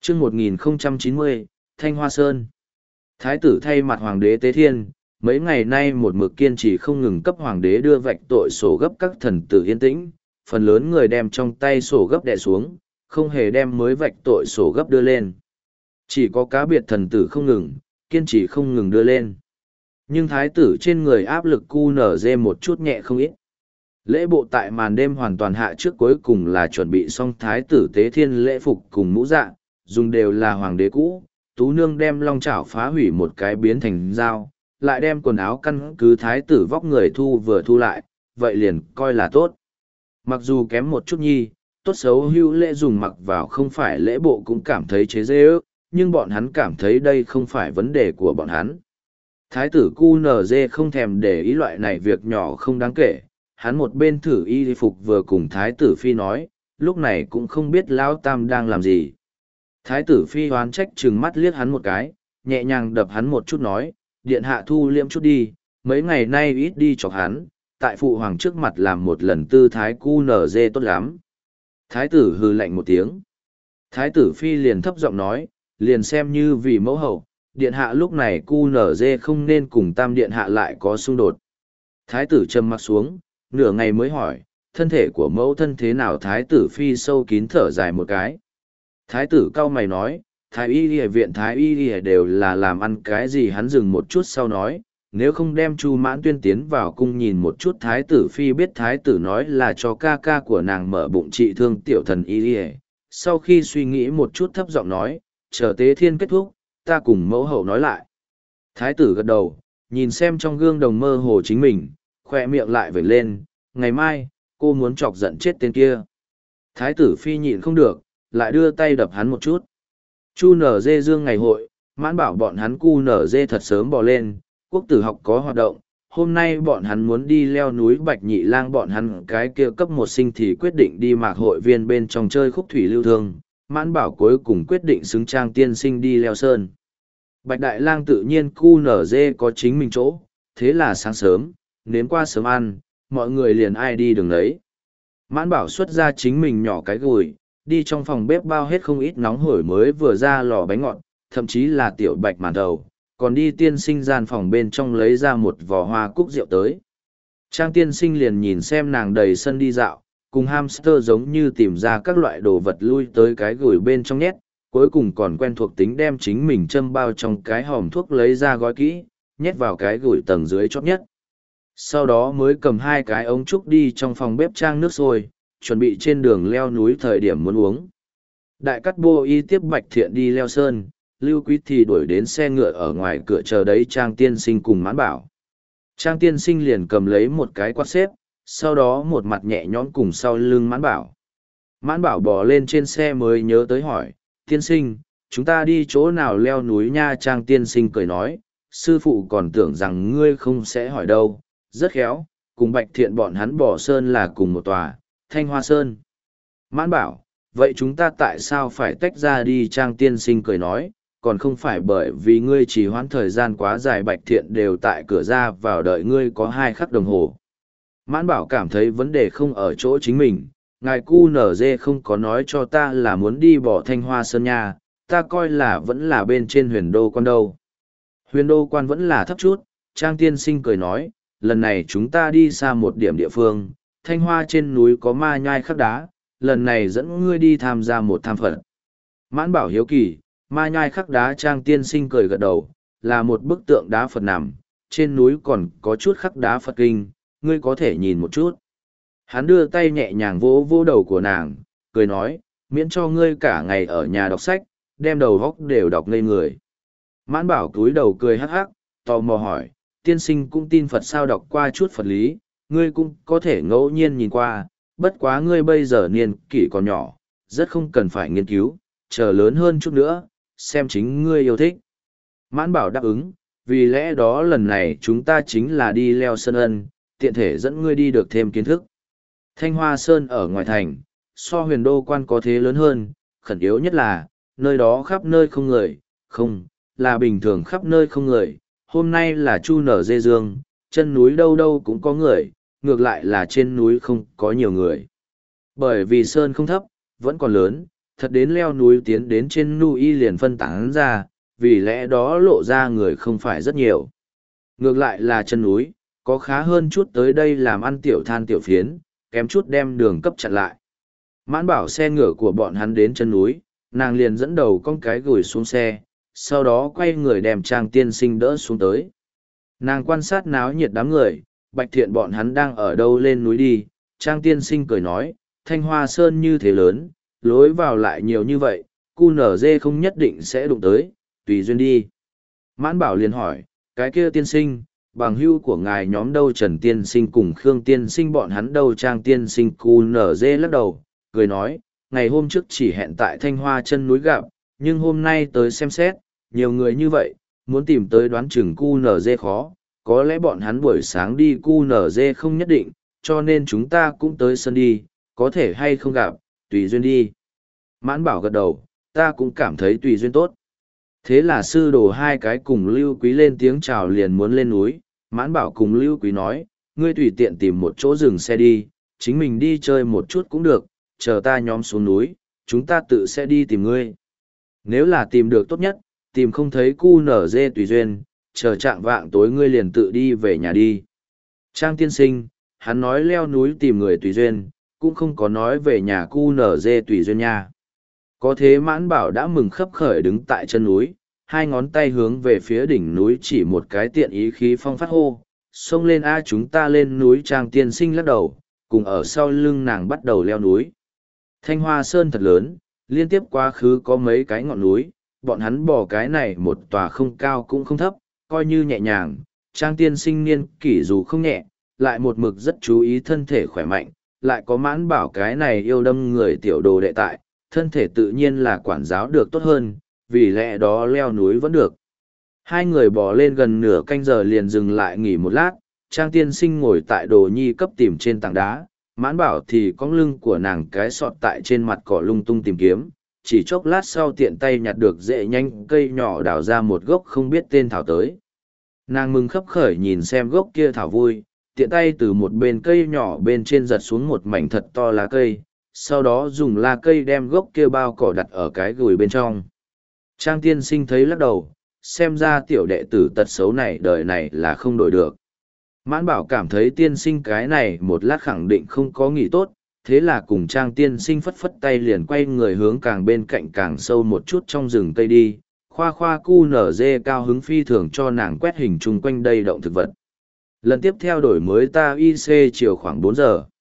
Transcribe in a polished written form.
chương 1090, Thanh Hoa Sơn. Thái tử thay mặt hoàng đế Tế Thiên, mấy ngày nay một mực kiên trì không ngừng cấp hoàng đế đưa vạch tội sổ gấp các thần tử yên tĩnh, phần lớn người đem trong tay sổ gấp đè xuống, không hề đem mới vạch tội sổ gấp đưa lên. Chỉ có cá biệt thần tử không ngừng, kiên trì không ngừng đưa lên. Nhưng thái tử trên người áp lực QNZ một chút nhẹ không ít. Lễ bộ tại màn đêm hoàn toàn hạ trước cuối cùng là chuẩn bị xong thái tử Tế Thiên lễ phục cùng mũ dạ, dùng đều là hoàng đế cũ, tú nương đem long chảo phá hủy một cái biến thành dao, lại đem quần áo căn cứ thái tử vóc người thu vừa thu lại, vậy liền coi là tốt. Mặc dù kém một chút nhi, tốt xấu hữu lễ dùng mặc vào không phải lễ bộ cũng cảm thấy chế dễ ước, nhưng bọn hắn cảm thấy đây không phải vấn đề của bọn hắn. Thái tử QNZ không thèm để ý loại này việc nhỏ không đáng kể, hắn một bên thử y phục vừa cùng thái tử phi nói, lúc này cũng không biết lão tam đang làm gì. Thái tử phi hoán trách trừng mắt liếc hắn một cái, nhẹ nhàng đập hắn một chút nói, điện hạ thu liêm chút đi, mấy ngày nay ít đi chọc hắn, tại phụ hoàng trước mặt làm một lần tư thái QNZ tốt lắm. Thái tử hừ lạnh một tiếng. Thái tử phi liền thấp giọng nói, liền xem như vì mẫu hậu, điện hạ lúc này QNZ không nên cùng tam điện hạ lại có xung đột. Thái tử trầm mặc xuống, nửa ngày mới hỏi, thân thể của mẫu thân thế nào? Thái tử phi sâu kín thở dài một cái. Thái tử cau mày nói, thái y y viện thái y y đều là làm ăn cái gì? Hắn dừng một chút sau nói, nếu không đem Chu Mãn Tuyên tiến vào cung nhìn một chút. Thái tử phi biết thái tử nói là cho ca ca của nàng mở bụng trị thương tiểu thần y y. Sau khi suy nghĩ một chút thấp giọng nói, chờ Tế Thiên kết thúc, ta cùng mẫu hậu nói lại. Thái tử gật đầu, nhìn xem trong gương đồng mơ hồ chính mình, khoe miệng lại vểnh lên, ngày mai, cô muốn chọc giận chết tên kia. Thái tử phi nhịn không được, lại đưa tay đập hắn một chút. Chu nở dê dương ngày hội, mãn bảo bọn hắn cu nở dê thật sớm bỏ lên, quốc tử học có hoạt động. Hôm nay bọn hắn muốn đi leo núi Bạch Nhị Lang, bọn hắn cái kia cấp một sinh thì quyết định đi mạc hội viên bên trong chơi khúc thủy lưu thương. Mãn bảo cuối cùng quyết định xứng trang tiên sinh đi leo sơn. Bạch Đại Lang tự nhiên cu nở dê có chính mình chỗ, thế là sáng sớm, nếm qua sớm ăn, mọi người liền ai đi đường đấy. Mãn bảo xuất ra chính mình nhỏ cái gùi, đi trong phòng bếp bao hết không ít nóng hổi mới vừa ra lò bánh ngọt, thậm chí là tiểu bạch màn thầu, còn đi tiên sinh gian phòng bên trong lấy ra một vò hoa cúc rượu tới. Trang tiên sinh liền nhìn xem nàng đầy sân đi dạo, cùng hamster giống như tìm ra các loại đồ vật lui tới cái gùi bên trong nhét, cuối cùng còn quen thuộc tính đem chính mình châm bao trong cái hòm thuốc lấy ra gói kỹ, nhét vào cái gùi tầng dưới chót nhất. Sau đó mới cầm hai cái ống trúc đi trong phòng bếp trang nước sôi, chuẩn bị trên đường leo núi thời điểm muốn uống. Đại cắt bô y tiếp Bạch Thiện đi leo sơn, Lưu Quý thì đuổi đến xe ngựa ở ngoài cửa chờ đấy Trang tiên sinh cùng Mãn bảo. Trang tiên sinh liền cầm lấy một cái quạt xếp, sau đó một mặt nhẹ nhõm cùng sau lưng Mãn bảo. Mãn bảo bò lên trên xe mới nhớ tới hỏi, tiên sinh, chúng ta đi chỗ nào leo núi nha? Trang tiên sinh cười nói, sư phụ còn tưởng rằng ngươi không sẽ hỏi đâu, rất khéo, cùng Bạch Thiện bọn hắn bỏ sơn là cùng một tòa, Thanh Hoa Sơn. Mãn bảo, vậy chúng ta tại sao phải tách ra đi? Trang tiên sinh cười nói, còn không phải bởi vì ngươi trì hoãn thời gian quá dài. Bạch Thiện đều tại cửa ra vào đợi ngươi có 2 khắc đồng hồ. Mãn bảo cảm thấy vấn đề không ở chỗ chính mình, ngài QNZ không có nói cho ta là muốn đi bỏ Thanh Hoa Sơn nha, ta coi là vẫn là bên trên Huyền Đô Quan đâu. Huyền Đô Quan vẫn là thấp chút. Trang tiên sinh cười nói, lần này chúng ta đi xa một điểm địa phương, Thanh Hoa trên núi có ma nhai khắc đá, lần này dẫn ngươi đi tham gia một tham phật. Mãn bảo hiếu kỳ, ma nhai khắc đá? Trang tiên sinh cười gật đầu, là một bức tượng đá Phật nằm, trên núi còn có chút khắc đá Phật kinh, ngươi có thể nhìn một chút. Hắn đưa tay nhẹ nhàng vỗ vỗ đầu của nàng, cười nói, miễn cho ngươi cả ngày ở nhà đọc sách, đem đầu góc đều đọc ngây người. Mãn bảo cúi đầu cười hắc hắc, tò mò hỏi, tiên sinh cũng tin Phật sao? Đọc qua chút Phật lý, ngươi cũng có thể ngẫu nhiên nhìn qua, bất quá ngươi bây giờ niên kỷ còn nhỏ, rất không cần phải nghiên cứu, chờ lớn hơn chút nữa, xem chính ngươi yêu thích. Mãn bảo đáp ứng, vì lẽ đó lần này chúng ta chính là đi leo sơn ân, tiện thể dẫn ngươi đi được thêm kiến thức. Thanh Hoa Sơn ở ngoài thành, so Huyền Đô Quan có thế lớn hơn, khẩn yếu nhất là, nơi đó khắp nơi không người, không, là bình thường khắp nơi không người. Hôm nay là Chu nở dê dương, chân núi đâu đâu cũng có người, ngược lại là trên núi không có nhiều người. Bởi vì sơn không thấp, vẫn còn lớn, thật đến leo núi tiến đến trên núi liền phân tán ra, vì lẽ đó lộ ra người không phải rất nhiều. Ngược lại là chân núi, có khá hơn chút tới đây làm ăn tiểu than tiểu phiến, kém chút đem đường cấp chặn lại. Mãn bảo xe ngựa của bọn hắn đến chân núi, nàng liền dẫn đầu con cái gửi xuống xe, sau đó quay người đem Trang tiên sinh đỡ xuống tới. Nàng quan sát náo nhiệt đám người, Bạch Thiện bọn hắn đang ở đâu lên núi đi, Trang tiên sinh cười nói, Thanh Hoa Sơn như thế lớn, lối vào lại nhiều như vậy, cu nở dê không nhất định sẽ đụng tới, tùy duyên đi. Mãn bảo liền hỏi, cái kia tiên sinh, bằng hữu của ngài nhóm đâu Trần tiên sinh cùng Khương tiên sinh bọn hắn đâu Trang tiên sinh cu nở dê lắc đầu, cười nói, ngày hôm trước chỉ hẹn tại Thanh Hoa chân núi gặp, nhưng hôm nay tới xem xét, nhiều người như vậy, muốn tìm tới đoán chừng cu nở dê khó, có lẽ bọn hắn buổi sáng đi cu nở dê không nhất định, cho nên chúng ta cũng tới sân đi, có thể hay không gặp, tùy duyên đi. Mãn bảo gật đầu, ta cũng cảm thấy tùy duyên tốt. Thế là sư đồ hai cái cùng Lưu Quý lên tiếng chào liền muốn lên núi, Mãn bảo cùng Lưu Quý nói, ngươi tùy tiện tìm một chỗ dừng xe đi, chính mình đi chơi một chút cũng được, chờ ta nhóm xuống núi, chúng ta tự sẽ đi tìm ngươi. Nếu là tìm được tốt nhất, tìm không thấy cu nở dê tùy duyên, chờ trạng vạng tối ngươi liền tự đi về nhà đi. Trang tiên sinh, hắn nói leo núi tìm người tùy duyên, cũng không có nói về nhà cu nở dê tùy duyên nha. Có thế Mãn bảo đã mừng khấp khởi đứng tại chân núi, hai ngón tay hướng về phía đỉnh núi chỉ một cái tiện ý khí phong phát hô, xông lên a chúng ta lên núi. Trang tiên sinh lắc đầu, cùng ở sau lưng nàng bắt đầu leo núi. Thanh Hoa Sơn thật lớn, liên tiếp quá khứ có mấy cái ngọn núi, bọn hắn bỏ cái này một tòa không cao cũng không thấp, coi như nhẹ nhàng. Trang tiên sinh niên kỷ dù không nhẹ, lại một mực rất chú ý thân thể khỏe mạnh, lại có Mãn bảo cái này yêu đâm người tiểu đồ đệ tại, thân thể tự nhiên là quản giáo được tốt hơn, vì lẽ đó leo núi vẫn được. Hai người bò lên gần nửa canh giờ liền dừng lại nghỉ một lát, Trang tiên sinh ngồi tại đồ nhi cấp tìm trên tảng đá, Mãn bảo thì cong lưng của nàng cái sọt tại trên mặt cỏ lung tung tìm kiếm, chỉ chốc lát sau tiện tay nhặt được rễ nhanh cây nhỏ đào ra một gốc không biết tên thảo tới. Nàng mừng khấp khởi nhìn xem gốc kia thảo vui, tiện tay từ một bên cây nhỏ bên trên giật xuống một mảnh thật to lá cây, sau đó dùng lá cây đem gốc kia bao cỏ đặt ở cái gùi bên trong. Trang tiên sinh thấy lắc đầu, xem ra tiểu đệ tử tật xấu này đời này là không đổi được. Mãn bảo cảm thấy tiên sinh cái này một lát khẳng định không có nghỉ tốt, thế là cùng Trang tiên sinh phất phất tay liền quay người hướng càng bên cạnh càng sâu một chút trong rừng cây đi, khoa khoa cu nở dê cao hứng phi thường cho nàng quét hình chung quanh đây động thực vật. Lần tiếp theo đổi mới ta IC chiều khoảng 4 giờ.